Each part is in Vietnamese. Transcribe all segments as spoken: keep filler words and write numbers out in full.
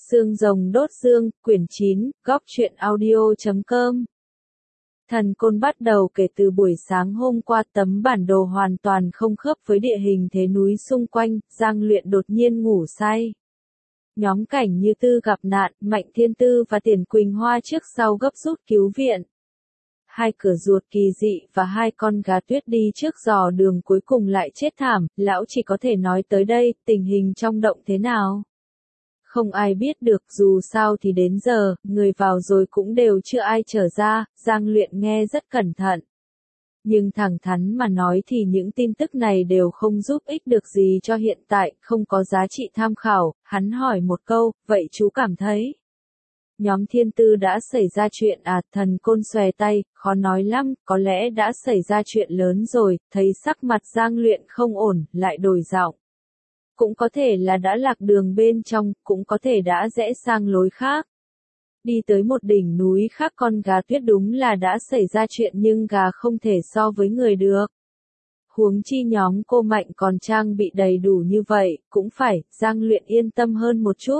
Xương rồng đốt xương, quyển chín, góc truyện audio chấm com. Thần Côn bắt đầu kể từ buổi sáng hôm qua, tấm bản đồ hoàn toàn không khớp với địa hình thế núi xung quanh. Giang Luyện đột nhiên ngủ say. Nhóm Cảnh Như Tư gặp nạn, Mạnh Thiên Tư và Tiền Quỳnh Hoa trước sau gấp rút cứu viện. Hai cửa ruột kỳ dị và hai con gà tuyết đi trước dò đường cuối cùng lại chết thảm. Lão chỉ có thể nói tới đây, tình hình trong động thế nào? Không ai biết được, dù sao thì đến giờ, người vào rồi cũng đều chưa ai trở ra. Giang Luyện nghe rất cẩn thận. Nhưng thẳng thắn mà nói thì những tin tức này đều không giúp ích được gì cho hiện tại, không có giá trị tham khảo. Hắn hỏi một câu, vậy chú cảm thấy nhóm Thiên Tư đã xảy ra chuyện à? Thần Côn xòe tay, khó nói lắm, có lẽ đã xảy ra chuyện lớn rồi. Thấy sắc mặt Giang Luyện không ổn, lại đổi giọng. Cũng có thể là đã lạc đường bên trong, cũng có thể đã rẽ sang lối khác. Đi tới một đỉnh núi khác, con gà tuyết đúng là đã xảy ra chuyện, nhưng gà không thể so với người được. Huống chi nhóm cô Mạnh còn trang bị đầy đủ như vậy, cũng phải, Giang Luyện yên tâm hơn một chút.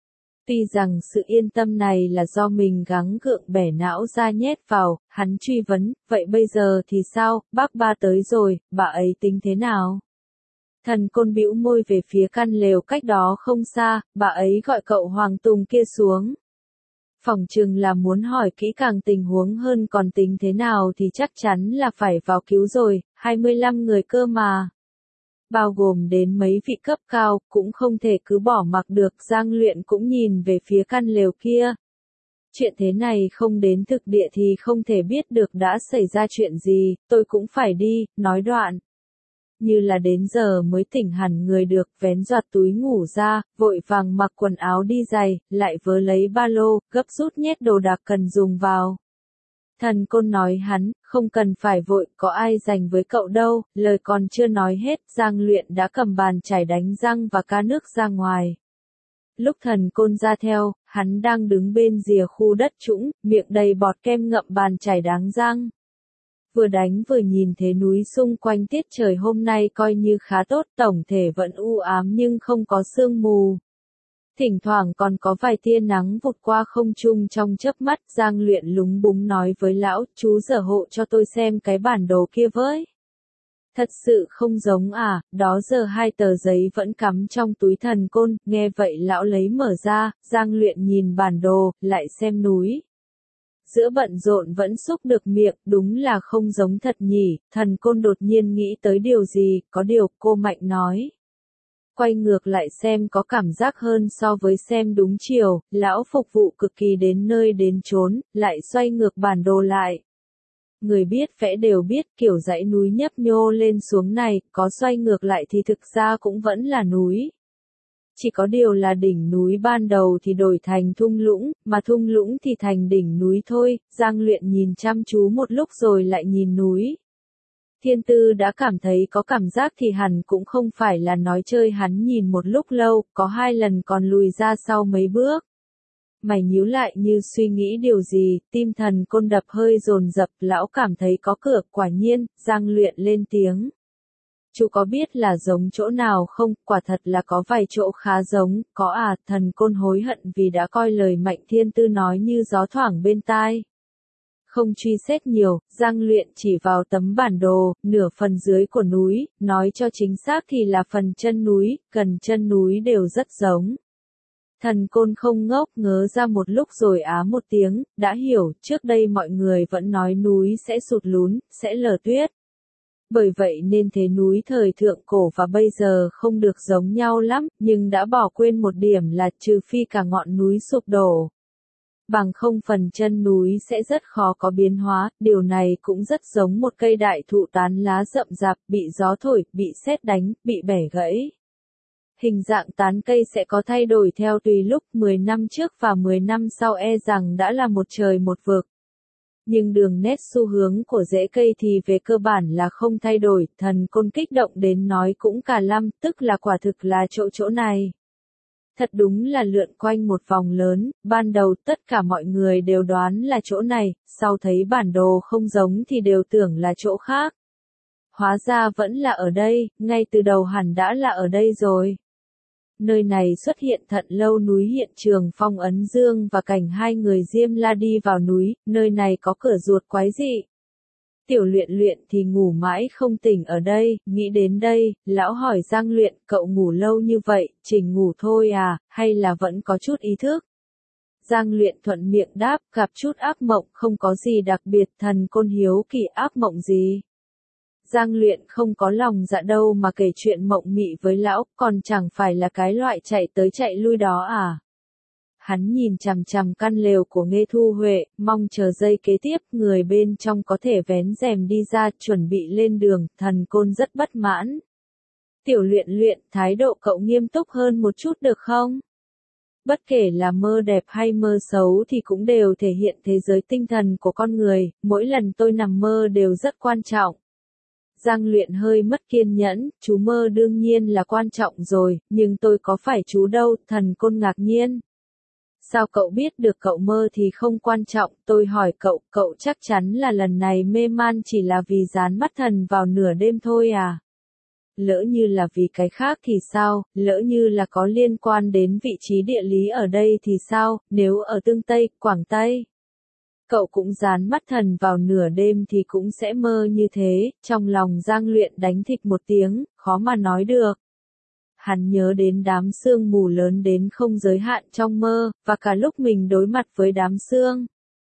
Tuy rằng sự yên tâm này là do mình gắng gượng bẻ não ra nhét vào, hắn truy vấn, vậy bây giờ thì sao, bác ba tới rồi, bà ấy tính thế nào? Thần Côn bĩu môi về phía căn lều cách đó không xa, bà ấy gọi cậu Hoàng Tùng kia xuống. Phỏng chừng là muốn hỏi kỹ càng tình huống hơn, còn tính thế nào thì chắc chắn là phải vào cứu rồi, hai mươi lăm người cơ mà. Bao gồm đến mấy vị cấp cao, cũng không thể cứ bỏ mặc được. Giang Luyện cũng nhìn về phía căn lều kia. Chuyện thế này không đến thực địa thì không thể biết được đã xảy ra chuyện gì, tôi cũng phải đi, nói đoạn. Như là đến giờ mới tỉnh hẳn người được, vén giọt túi ngủ ra, vội vàng mặc quần áo đi giày, lại vớ lấy ba lô, gấp rút nhét đồ đạc cần dùng vào. Thần Côn nói hắn, không cần phải vội, có ai dành với cậu đâu. Lời còn chưa nói hết, Giang Luyện đã cầm bàn chải đánh răng và ca nước ra ngoài. Lúc Thần Côn ra theo, hắn đang đứng bên rìa khu đất trũng, miệng đầy bọt kem ngậm bàn chải đánh răng. Vừa đánh vừa nhìn thế núi xung quanh, tiết trời hôm nay coi như khá tốt, tổng thể vẫn u ám nhưng không có sương mù. Thỉnh thoảng còn có vài tia nắng vụt qua không trung trong chớp mắt. Giang Luyện lúng búng nói với lão, chú giở hộ cho tôi xem cái bản đồ kia với. Thật sự không giống à? Đó giờ hai tờ giấy vẫn cắm trong túi Thần Côn, nghe vậy lão lấy mở ra. Giang Luyện nhìn bản đồ, lại xem núi. Giữa bận rộn vẫn xúc được miệng, đúng là không giống thật nhỉ. Thần Côn đột nhiên nghĩ tới điều gì, có điều, cô Mạnh nói. Quay ngược lại xem có cảm giác hơn so với xem đúng chiều. Lão phục vụ cực kỳ đến nơi đến chốn, lại xoay ngược bản đồ lại. Người biết vẽ đều biết, kiểu dãy núi nhấp nhô lên xuống này, có xoay ngược lại thì thực ra cũng vẫn là núi. Chỉ có điều là đỉnh núi ban đầu thì đổi thành thung lũng, mà thung lũng thì thành đỉnh núi thôi. Giang Luyện nhìn chăm chú một lúc rồi lại nhìn núi. Thiên Tư đã cảm thấy có cảm giác thì hẳn cũng không phải là nói chơi, hắn nhìn một lúc lâu, có hai lần còn lùi ra sau mấy bước. Mày nhíu lại như suy nghĩ điều gì, tim Thần Côn đập hơi dồn dập, lão cảm thấy có cửa, quả nhiên. Giang Luyện lên tiếng. Chú có biết là giống chỗ nào không? Quả thật là có vài chỗ khá giống. Có à? Thần Côn hối hận vì đã coi lời Mạnh Thiên Tư nói như gió thoảng bên tai. Không truy xét nhiều, Giang Luyện chỉ vào tấm bản đồ, nửa phần dưới của núi, nói cho chính xác thì là phần chân núi, gần chân núi đều rất giống. Thần Côn không ngốc, ngớ ra một lúc rồi á một tiếng, đã hiểu, trước đây mọi người vẫn nói núi sẽ sụt lún, sẽ lở tuyết. Bởi vậy nên thế núi thời thượng cổ và bây giờ không được giống nhau lắm, nhưng đã bỏ quên một điểm là trừ phi cả ngọn núi sụp đổ. Bằng không phần chân núi sẽ rất khó có biến hóa, điều này cũng rất giống một cây đại thụ tán lá rậm rạp, bị gió thổi, bị sét đánh, bị bẻ gãy. Hình dạng tán cây sẽ có thay đổi theo tùy lúc, mười năm trước và mười năm sau e rằng đã là một trời một vực. Nhưng đường nét xu hướng của rễ cây thì về cơ bản là không thay đổi. Thần Côn kích động đến nói cũng cả lăm, tức là quả thực là chỗ chỗ này. Thật đúng là lượn quanh một vòng lớn, ban đầu tất cả mọi người đều đoán là chỗ này, sau thấy bản đồ không giống thì đều tưởng là chỗ khác. Hóa ra vẫn là ở đây, ngay từ đầu hẳn đã là ở đây rồi. Nơi này xuất hiện Thận Lâu núi hiện trường Phong Ấn Dương và cảnh hai người Diêm La đi vào núi, nơi này có cửa ruột quái dị. Tiểu Luyện Luyện thì ngủ mãi không tỉnh ở đây, nghĩ đến đây, lão hỏi Giang Luyện, cậu ngủ lâu như vậy, chỉ ngủ thôi à, hay là vẫn có chút ý thức? Giang Luyện thuận miệng đáp, gặp chút ác mộng, không có gì đặc biệt, thần côn hiếu kỳ ác mộng gì. Giang Luyện không có lòng dạ đâu mà kể chuyện mộng mị với lão, còn chẳng phải là cái loại chạy tới chạy lui đó à. Hắn nhìn chằm chằm căn lều của Nghê Thu Huệ, mong chờ giây kế tiếp, người bên trong có thể vén rèm đi ra, chuẩn bị lên đường, thần côn rất bất mãn. Tiểu Luyện Luyện, thái độ cậu nghiêm túc hơn một chút được không? Bất kể là mơ đẹp hay mơ xấu thì cũng đều thể hiện thế giới tinh thần của con người, mỗi lần tôi nằm mơ đều rất quan trọng. Giang Luyện hơi mất kiên nhẫn, chú mơ đương nhiên là quan trọng rồi, nhưng tôi có phải chú đâu, thần côn ngạc nhiên. Sao cậu biết được cậu mơ thì không quan trọng, tôi hỏi cậu, cậu chắc chắn là lần này mê man chỉ là vì dán mắt thần vào nửa đêm thôi à? Lỡ như là vì cái khác thì sao, lỡ như là có liên quan đến vị trí địa lý ở đây thì sao, nếu ở Tương Tây, Quảng Tây? Cậu cũng dán mắt thần vào nửa đêm thì cũng sẽ mơ như thế, trong lòng Giang Luyện đánh thịch một tiếng, khó mà nói được. Hắn nhớ đến đám sương mù lớn đến không giới hạn trong mơ, và cả lúc mình đối mặt với đám sương.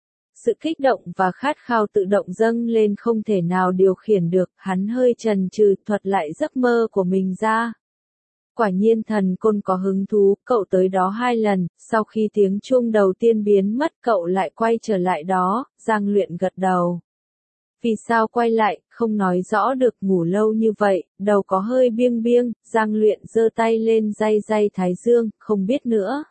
Sự kích động và khát khao tự động dâng lên không thể nào điều khiển được, hắn hơi chần chừ thuật lại giấc mơ của mình ra. Quả nhiên thần côn có hứng thú, cậu tới đó hai lần, sau khi tiếng chuông đầu tiên biến mất cậu lại quay trở lại đó, Giang Luyện gật đầu. Vì sao quay lại, không nói rõ được, ngủ lâu như vậy, đầu có hơi biêng biêng, Giang Luyện giơ tay lên day day thái dương, không biết nữa.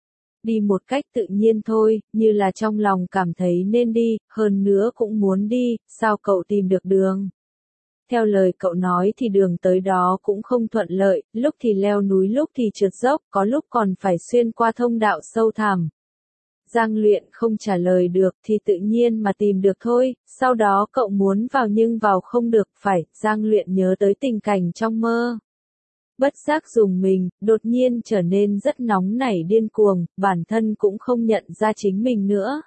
Đi một cách tự nhiên thôi, như là trong lòng cảm thấy nên đi, hơn nữa cũng muốn đi, sao cậu tìm được đường? Theo lời cậu nói thì đường tới đó cũng không thuận lợi, lúc thì leo núi lúc thì trượt dốc, có lúc còn phải xuyên qua thông đạo sâu thẳm. Giang Luyện không trả lời được thì tự nhiên mà tìm được thôi, sau đó cậu muốn vào nhưng vào không được, phải, Giang Luyện nhớ tới tình cảnh trong mơ. Bất giác dùng mình, đột nhiên trở nên rất nóng nảy điên cuồng, bản thân cũng không nhận ra chính mình nữa.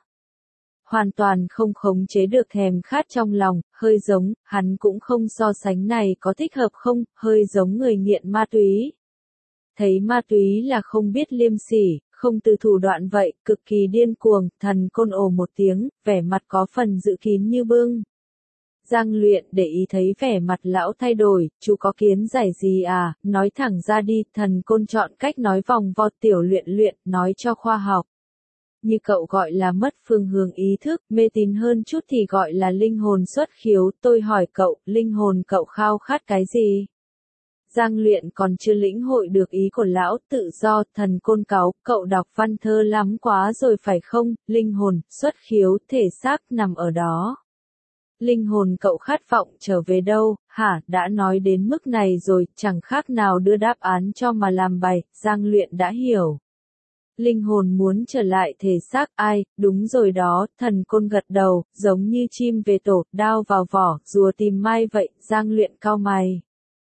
Hoàn toàn không khống chế được thèm khát trong lòng, hơi giống, hắn cũng không so sánh này có thích hợp không, hơi giống người nghiện ma túy. Thấy ma túy là không biết liêm sỉ, không từ thủ đoạn vậy, cực kỳ điên cuồng, thần côn ồ một tiếng, vẻ mặt có phần dự kín như bưng. Giang Luyện để ý thấy vẻ mặt lão thay đổi, chú có kiến giải gì à, nói thẳng ra đi, thần côn chọn cách nói vòng vo. Tiểu Luyện Luyện, nói cho khoa học. Như cậu gọi là mất phương hướng ý thức, mê tín hơn chút thì gọi là linh hồn xuất khiếu, tôi hỏi cậu, linh hồn cậu khao khát cái gì? Giang Luyện còn chưa lĩnh hội được ý của lão, tự do, thần côn cáu, cậu đọc văn thơ lắm quá rồi phải không, linh hồn, xuất khiếu, thể xác nằm ở đó. Linh hồn cậu khát vọng trở về đâu, hả, đã nói đến mức này rồi, chẳng khác nào đưa đáp án cho mà làm bài, Giang Luyện đã hiểu. Linh hồn muốn trở lại thể xác, ai, đúng rồi đó, thần côn gật đầu, giống như chim về tổ, đao vào vỏ, rùa tìm mai vậy, Giang Luyện cau mày.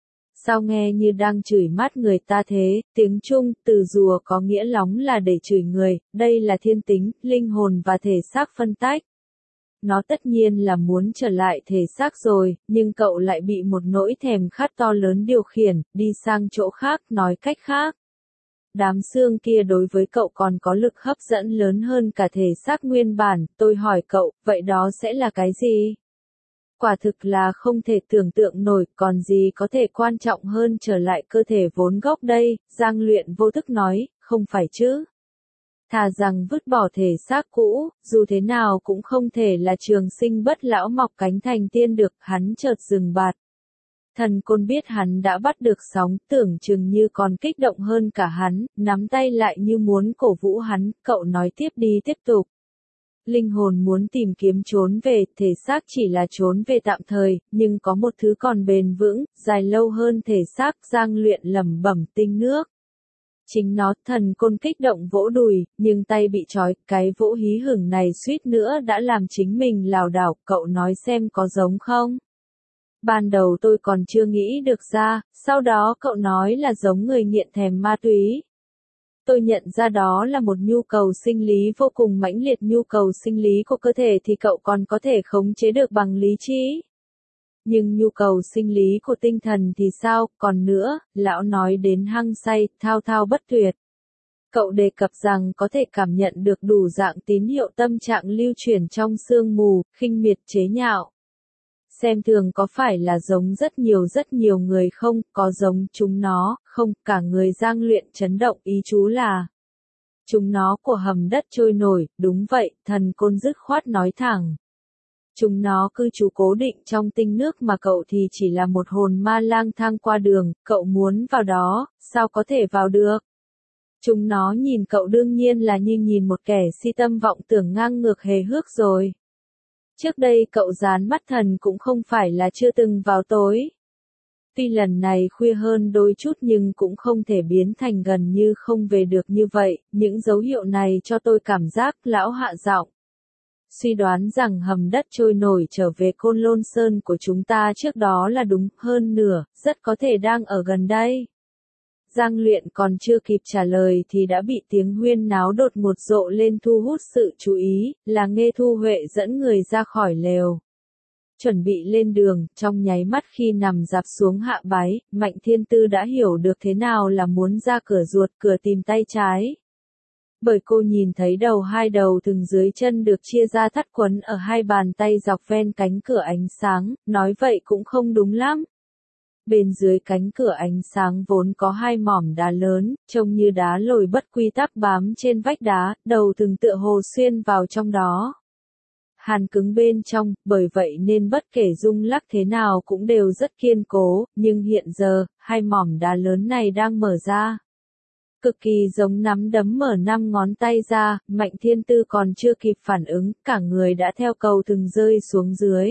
Sao nghe như đang chửi mắt người ta thế, tiếng Trung, từ rùa có nghĩa lóng là để chửi người, đây là thiên tính, linh hồn và thể xác phân tách. Nó tất nhiên là muốn trở lại thể xác rồi, nhưng cậu lại bị một nỗi thèm khát to lớn điều khiển, đi sang chỗ khác, nói cách khác. Đám xương kia đối với cậu còn có lực hấp dẫn lớn hơn cả thể xác nguyên bản, tôi hỏi cậu, vậy đó sẽ là cái gì? Quả thực là không thể tưởng tượng nổi, còn gì có thể quan trọng hơn trở lại cơ thể vốn gốc đây, Giang Luyện vô thức nói, không phải chứ? Thà rằng vứt bỏ thể xác cũ, dù thế nào cũng không thể là trường sinh bất lão mọc cánh thành tiên được, hắn chợt dừng bạt. Thần côn biết hắn đã bắt được sóng, tưởng chừng như còn kích động hơn cả hắn, nắm tay lại như muốn cổ vũ hắn, cậu nói tiếp đi tiếp tục. Linh hồn muốn tìm kiếm trốn về, thể xác chỉ là trốn về tạm thời, nhưng có một thứ còn bền vững, dài lâu hơn thể xác, Giang Luyện lẩm bẩm tinh nước. Chính nó, thần côn kích động vỗ đùi, nhưng tay bị trói, cái vỗ hí hửng này suýt nữa đã làm chính mình lảo đảo, cậu nói xem có giống không? Ban đầu tôi còn chưa nghĩ được ra, sau đó cậu nói là giống người nghiện thèm ma túy. Tôi nhận ra đó là một nhu cầu sinh lý vô cùng mãnh liệt, nhu cầu sinh lý của cơ thể thì cậu còn có thể khống chế được bằng lý trí. Nhưng nhu cầu sinh lý của tinh thần thì sao, còn nữa, lão nói đến hăng say, thao thao bất tuyệt. Cậu đề cập rằng có thể cảm nhận được đủ dạng tín hiệu tâm trạng lưu chuyển trong sương mù, khinh miệt chế nhạo. Xem thường có phải là giống rất nhiều rất nhiều người không, có giống chúng nó, không, cả người Giang Luyện chấn động, ý chú là chúng nó của hầm đất trôi nổi, đúng vậy, thần côn dứt khoát nói thẳng. Chúng nó cư trú cố định trong tinh nước mà cậu thì chỉ là một hồn ma lang thang qua đường, cậu muốn vào đó, sao có thể vào được? Chúng nó nhìn cậu đương nhiên là như nhìn một kẻ si tâm vọng tưởng ngang ngược hề hước rồi. Trước đây cậu dán mắt thần cũng không phải là chưa từng vào tối. Tuy lần này khuya hơn đôi chút nhưng cũng không thể biến thành gần như không về được như vậy, những dấu hiệu này cho tôi cảm giác lão hạ giọng. Suy đoán rằng hầm đất trôi nổi trở về Côn Lôn Sơn của chúng ta trước đó là đúng, hơn nửa, rất có thể đang ở gần đây. Giang Luyện còn chưa kịp trả lời thì đã bị tiếng huyên náo đột ngột rộ lên thu hút sự chú ý, là Nghê Thu Huệ dẫn người ra khỏi lều. Chuẩn bị lên đường, trong nháy mắt khi nằm dạp xuống hạ bái, Mạnh Thiên Tư đã hiểu được thế nào là muốn ra cửa ruột cửa tìm tay trái. Bởi cô nhìn thấy đầu hai đầu thừng dưới chân được chia ra thắt quấn ở hai bàn tay dọc ven cánh cửa ánh sáng, nói vậy cũng không đúng lắm. Bên dưới cánh cửa ánh sáng vốn có hai mỏm đá lớn, trông như đá lồi bất quy tắc bám trên vách đá, đầu thừng tựa hồ xuyên vào trong đó. Hàn cứng bên trong, bởi vậy nên bất kể rung lắc thế nào cũng đều rất kiên cố, nhưng hiện giờ, hai mỏm đá lớn này đang mở ra. Cực kỳ giống nắm đấm mở năm ngón tay ra, Mạnh Thiên Tư còn chưa kịp phản ứng, cả người đã theo cầu thừng rơi xuống dưới.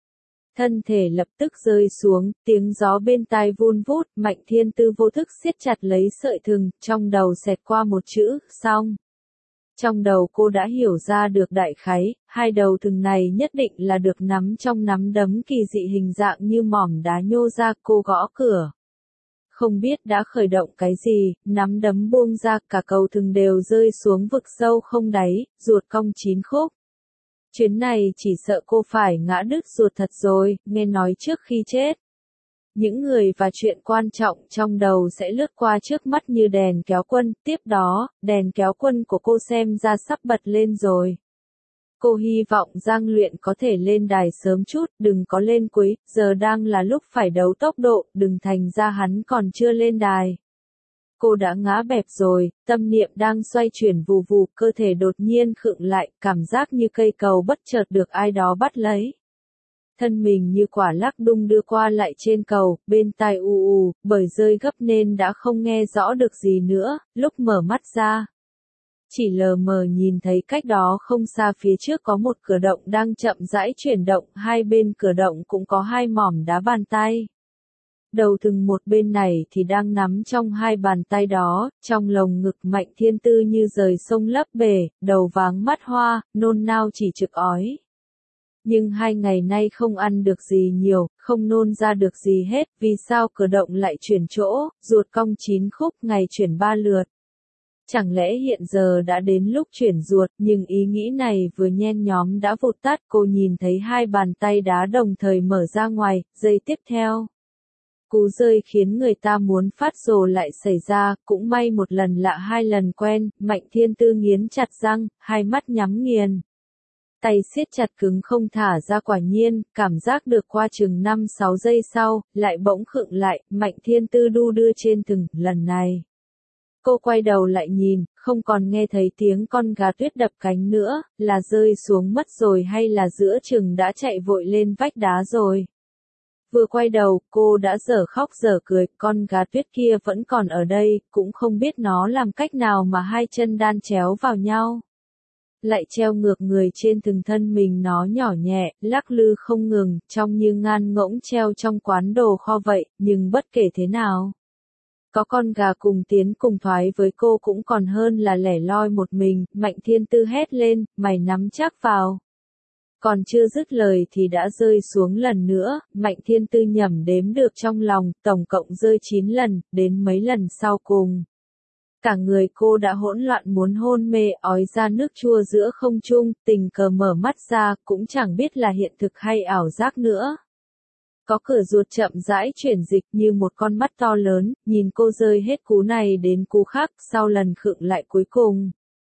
Thân thể lập tức rơi xuống, tiếng gió bên tai vun vút, Mạnh Thiên Tư vô thức siết chặt lấy sợi thừng, trong đầu xẹt qua một chữ, xong. Trong đầu cô đã hiểu ra được đại khái, hai đầu thừng này nhất định là được nắm trong nắm đấm kỳ dị hình dạng như mỏm đá nhô ra, cô gõ cửa. Không biết đã khởi động cái gì, nắm đấm buông ra, cả cầu thừng đều rơi xuống vực sâu không đáy, ruột cong chín khúc. Chuyến này chỉ sợ cô phải ngã đứt ruột thật rồi, nghe nói trước khi chết. Những người và chuyện quan trọng trong đầu sẽ lướt qua trước mắt như đèn kéo quân, tiếp đó, đèn kéo quân của cô xem ra sắp bật lên rồi. Cô hy vọng Giang Luyện có thể lên đài sớm chút, đừng có lên cuối, giờ đang là lúc phải đấu tốc độ, đừng thành ra hắn còn chưa lên đài. Cô đã ngã bẹp rồi, tâm niệm đang xoay chuyển vù vù, cơ thể đột nhiên khựng lại, cảm giác như cây cầu bất chợt được ai đó bắt lấy. Thân mình như quả lắc đung đưa qua lại trên cầu, bên tai u u, bởi rơi gấp nên đã không nghe rõ được gì nữa, lúc mở mắt ra. Chỉ lờ mờ nhìn thấy cách đó không xa phía trước có một cửa động đang chậm rãi chuyển động, hai bên cửa động cũng có hai mỏm đá bàn tay. Đầu thừng một bên này thì đang nắm trong hai bàn tay đó, trong lồng ngực Mạnh Thiên Tư như rời sông lấp bể, đầu váng mắt hoa, nôn nao chỉ trực ói. Nhưng hai ngày nay không ăn được gì nhiều, không nôn ra được gì hết, vì sao cửa động lại chuyển chỗ, ruột cong chín khúc, ngày chuyển ba lượt. Chẳng lẽ hiện giờ đã đến lúc chuyển ruột, nhưng ý nghĩ này vừa nhen nhóm đã vụt tắt, cô nhìn thấy hai bàn tay đá đồng thời mở ra ngoài, giây tiếp theo. Cú rơi khiến người ta muốn phát rồ lại xảy ra, cũng may một lần lạ hai lần quen, Mạnh Thiên Tư nghiến chặt răng, hai mắt nhắm nghiền. Tay siết chặt cứng không thả ra, quả nhiên, cảm giác được qua chừng năm sáu giây sau, lại bỗng khựng lại, Mạnh Thiên Tư đu đưa trên thừng, lần này. Cô quay đầu lại nhìn, không còn nghe thấy tiếng con gà tuyết đập cánh nữa, là rơi xuống mất rồi hay là giữa chừng đã chạy vội lên vách đá rồi. Vừa quay đầu, cô đã dở khóc dở cười, con gà tuyết kia vẫn còn ở đây, cũng không biết nó làm cách nào mà hai chân đan chéo vào nhau. Lại treo ngược người trên từng thân mình, nó nhỏ nhẹ, lắc lư không ngừng, trông như ngan ngỗng treo trong quán đồ kho vậy, nhưng bất kể thế nào. Có con gà cùng tiến cùng thoái với cô cũng còn hơn là lẻ loi một mình, Mạnh Thiên Tư hét lên, mày nắm chắc vào. Còn chưa dứt lời thì đã rơi xuống lần nữa, Mạnh Thiên Tư nhẩm đếm được trong lòng, tổng cộng rơi chín lần, đến mấy lần sau cùng. Cả người cô đã hỗn loạn muốn hôn mê, ói ra nước chua giữa không trung, tình cờ mở mắt ra, cũng chẳng biết là hiện thực hay ảo giác nữa. Có cửa ruột chậm rãi chuyển dịch như một con mắt to lớn, nhìn cô rơi hết cú này đến cú khác, sau lần khựng lại cuối cùng.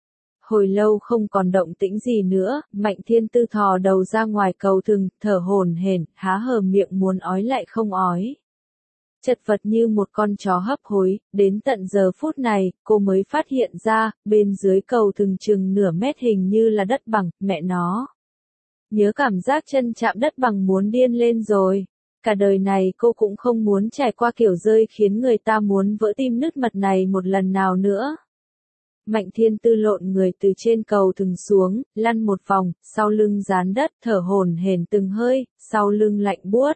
Hồi lâu không còn động tĩnh gì nữa, Mạnh Thiên Tư thò đầu ra ngoài cầu thừng, thở hổn hển, há hờ miệng muốn ói lại không ói. Chật vật như một con chó hấp hối, đến tận giờ phút này, cô mới phát hiện ra, bên dưới cầu thừng chừng nửa mét hình như là đất bằng, mẹ nó. Nhớ cảm giác chân chạm đất bằng muốn điên lên rồi. Cả đời này cô cũng không muốn trải qua kiểu rơi khiến người ta muốn vỡ tim nứt mật này một lần nào nữa. Mạnh Thiên Tư lộn người từ trên cầu thừng xuống, lăn một vòng, sau lưng dán đất, thở hổn hển từng hơi, sau lưng lạnh buốt.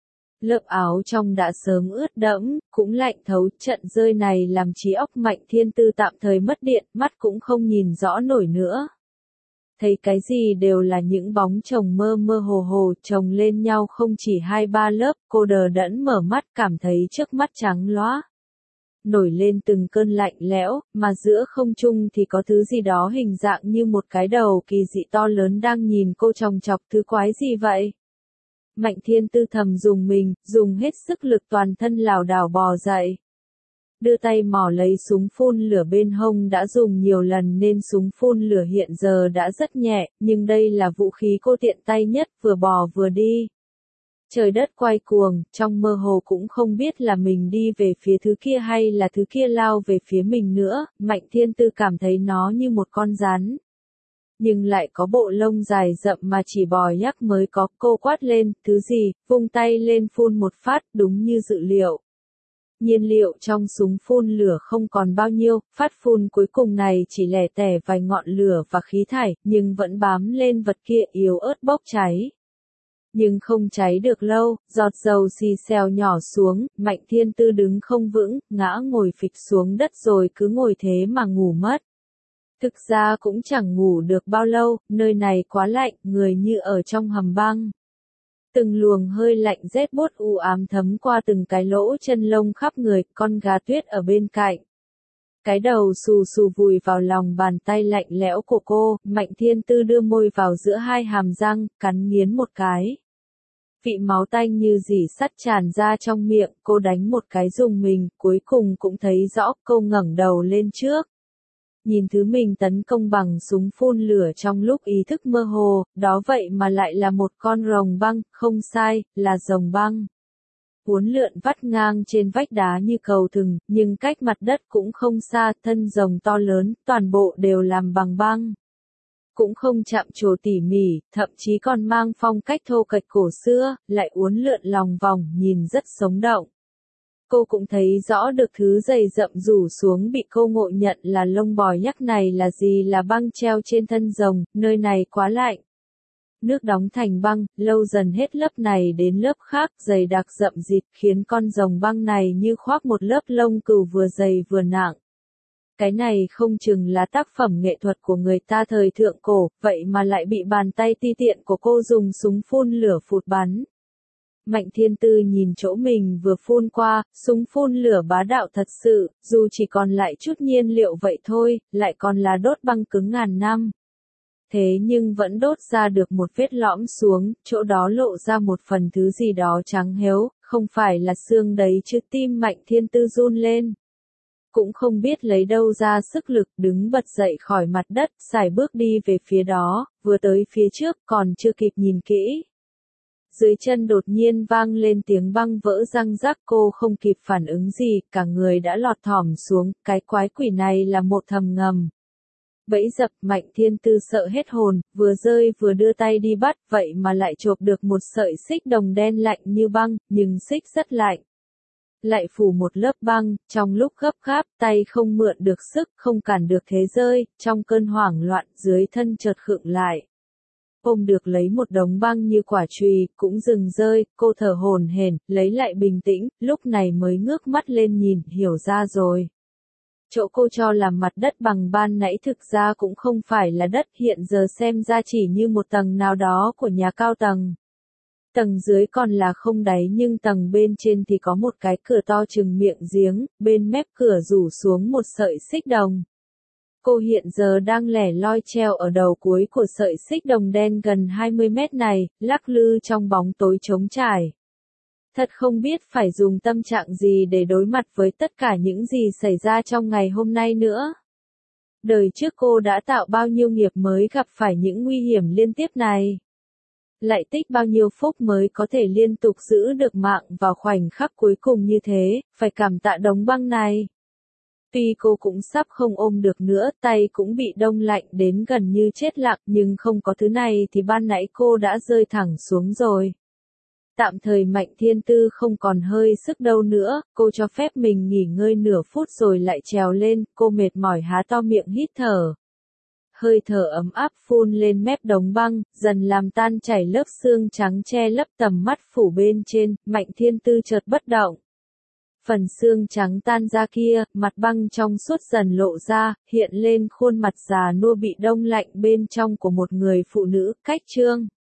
Lớp áo trong đã sớm ướt đẫm, cũng lạnh thấu, trận rơi này làm trí óc Mạnh Thiên Tư tạm thời mất điện, mắt cũng không nhìn rõ nổi nữa. Thấy cái gì đều là những bóng chồng mơ mơ hồ hồ, chồng lên nhau không chỉ hai ba lớp, cô đờ đẫn mở mắt cảm thấy trước mắt trắng loá. Nổi lên từng cơn lạnh lẽo, mà giữa không trung thì có thứ gì đó hình dạng như một cái đầu kỳ dị to lớn đang nhìn cô chòng chọc, thứ quái gì vậy? Mạnh Thiên Tư thầm dùng mình, dùng hết sức lực toàn thân lảo đảo bò dậy. Đưa tay mò lấy súng phun lửa bên hông đã dùng nhiều lần nên súng phun lửa hiện giờ đã rất nhẹ, nhưng đây là vũ khí cô tiện tay nhất, vừa bò vừa đi. Trời đất quay cuồng, trong mơ hồ cũng không biết là mình đi về phía thứ kia hay là thứ kia lao về phía mình nữa, Mạnh Thiên Tư cảm thấy nó như một con rắn. Nhưng lại có bộ lông dài rậm mà chỉ bò nhắc mới có, cô quát lên, thứ gì, vung tay lên phun một phát, đúng như dự liệu. Nhiên liệu trong súng phun lửa không còn bao nhiêu, phát phun cuối cùng này chỉ lẻ tẻ vài ngọn lửa và khí thải, nhưng vẫn bám lên vật kia yếu ớt bốc cháy. Nhưng không cháy được lâu, giọt dầu xì xèo nhỏ xuống, Mạnh Thiên Tư đứng không vững, ngã ngồi phịch xuống đất rồi cứ ngồi thế mà ngủ mất. Thực ra cũng chẳng ngủ được bao lâu, nơi này quá lạnh, người như ở trong hầm băng. Từng luồng hơi lạnh rét buốt u ám thấm qua từng cái lỗ chân lông khắp người, con gà tuyết ở bên cạnh. Cái đầu xù xù vùi vào lòng bàn tay lạnh lẽo của cô, Mạnh Thiên Tư đưa môi vào giữa hai hàm răng, cắn nghiến một cái. Vị máu tanh như dỉ sắt tràn ra trong miệng, cô đánh một cái rùng mình, cuối cùng cũng thấy rõ, cô ngẩng đầu lên trước. Nhìn thứ mình tấn công bằng súng phun lửa trong lúc ý thức mơ hồ, đó vậy mà lại là một con rồng băng, không sai, là rồng băng. Uốn lượn vắt ngang trên vách đá như cầu thừng, nhưng cách mặt đất cũng không xa, thân rồng to lớn, toàn bộ đều làm bằng băng. Cũng không chạm trổ tỉ mỉ, thậm chí còn mang phong cách thô kệch cổ xưa, lại uốn lượn lòng vòng, nhìn rất sống động. Cô cũng thấy rõ được thứ dày rậm rủ xuống bị cô ngộ nhận là lông bò nhắc này là gì, là băng treo trên thân rồng, nơi này quá lạnh. Nước đóng thành băng, lâu dần hết lớp này đến lớp khác, dày đặc rậm rịt, khiến con rồng băng này như khoác một lớp lông cừu vừa dày vừa nặng. Cái này không chừng là tác phẩm nghệ thuật của người ta thời thượng cổ, vậy mà lại bị bàn tay ti tiện của cô dùng súng phun lửa phụt bắn. Mạnh Thiên Tư nhìn chỗ mình vừa phun qua, súng phun lửa bá đạo thật sự, dù chỉ còn lại chút nhiên liệu vậy thôi, lại còn là đốt băng cứng ngàn năm. Thế nhưng vẫn đốt ra được một vết lõm xuống, chỗ đó lộ ra một phần thứ gì đó trắng héo, không phải là xương đấy chứ. Tim Mạnh Thiên Tư run lên. Cũng không biết lấy đâu ra sức lực, đứng bật dậy khỏi mặt đất, sải bước đi về phía đó, vừa tới phía trước còn chưa kịp nhìn kỹ. Dưới chân đột nhiên vang lên tiếng băng vỡ răng rắc, cô không kịp phản ứng gì, cả người đã lọt thỏm xuống, cái quái quỷ này là một thầm ngầm. Bẫy dập, Mạnh Thiên Tư sợ hết hồn, vừa rơi vừa đưa tay đi bắt, vậy mà lại chộp được một sợi xích đồng đen lạnh như băng, nhưng xích rất lạnh. Lại phủ một lớp băng, trong lúc gấp gáp, tay không mượn được sức, không cản được thế rơi, trong cơn hoảng loạn, dưới thân chợt khựng lại. Ôm được lấy một đống băng như quả chùy, cũng dừng rơi, cô thở hổn hển, lấy lại bình tĩnh, lúc này mới ngước mắt lên nhìn, hiểu ra rồi. Chỗ cô cho là mặt đất bằng ban nãy thực ra cũng không phải là đất, hiện giờ xem ra chỉ như một tầng nào đó của nhà cao tầng. Tầng dưới còn là không đáy nhưng tầng bên trên thì có một cái cửa to chừng miệng giếng, bên mép cửa rủ xuống một sợi xích đồng. Cô hiện giờ đang lẻ loi treo ở đầu cuối của sợi xích đồng đen gần hai mươi mét này, lắc lư trong bóng tối trống trải. Thật không biết phải dùng tâm trạng gì để đối mặt với tất cả những gì xảy ra trong ngày hôm nay nữa. Đời trước cô đã tạo bao nhiêu nghiệp mới gặp phải những nguy hiểm liên tiếp này. Lại tích bao nhiêu phúc mới có thể liên tục giữ được mạng vào khoảnh khắc cuối cùng như thế, phải cảm tạ đống băng này. Tuy cô cũng sắp không ôm được nữa, tay cũng bị đông lạnh đến gần như chết lặng, nhưng không có thứ này thì ban nãy cô đã rơi thẳng xuống rồi. Tạm thời Mạnh Thiên Tư không còn hơi sức đâu nữa, cô cho phép mình nghỉ ngơi nửa phút rồi lại trèo lên, cô mệt mỏi há to miệng hít thở. Hơi thở ấm áp phun lên mép đống băng, dần làm tan chảy lớp xương trắng che lấp tầm mắt phủ bên trên, Mạnh Thiên Tư chợt bất động. Phần xương trắng tan ra kia, mặt băng trong suốt dần lộ ra, hiện lên khuôn mặt già nua bị đông lạnh bên trong của một người phụ nữ, Cách Trương.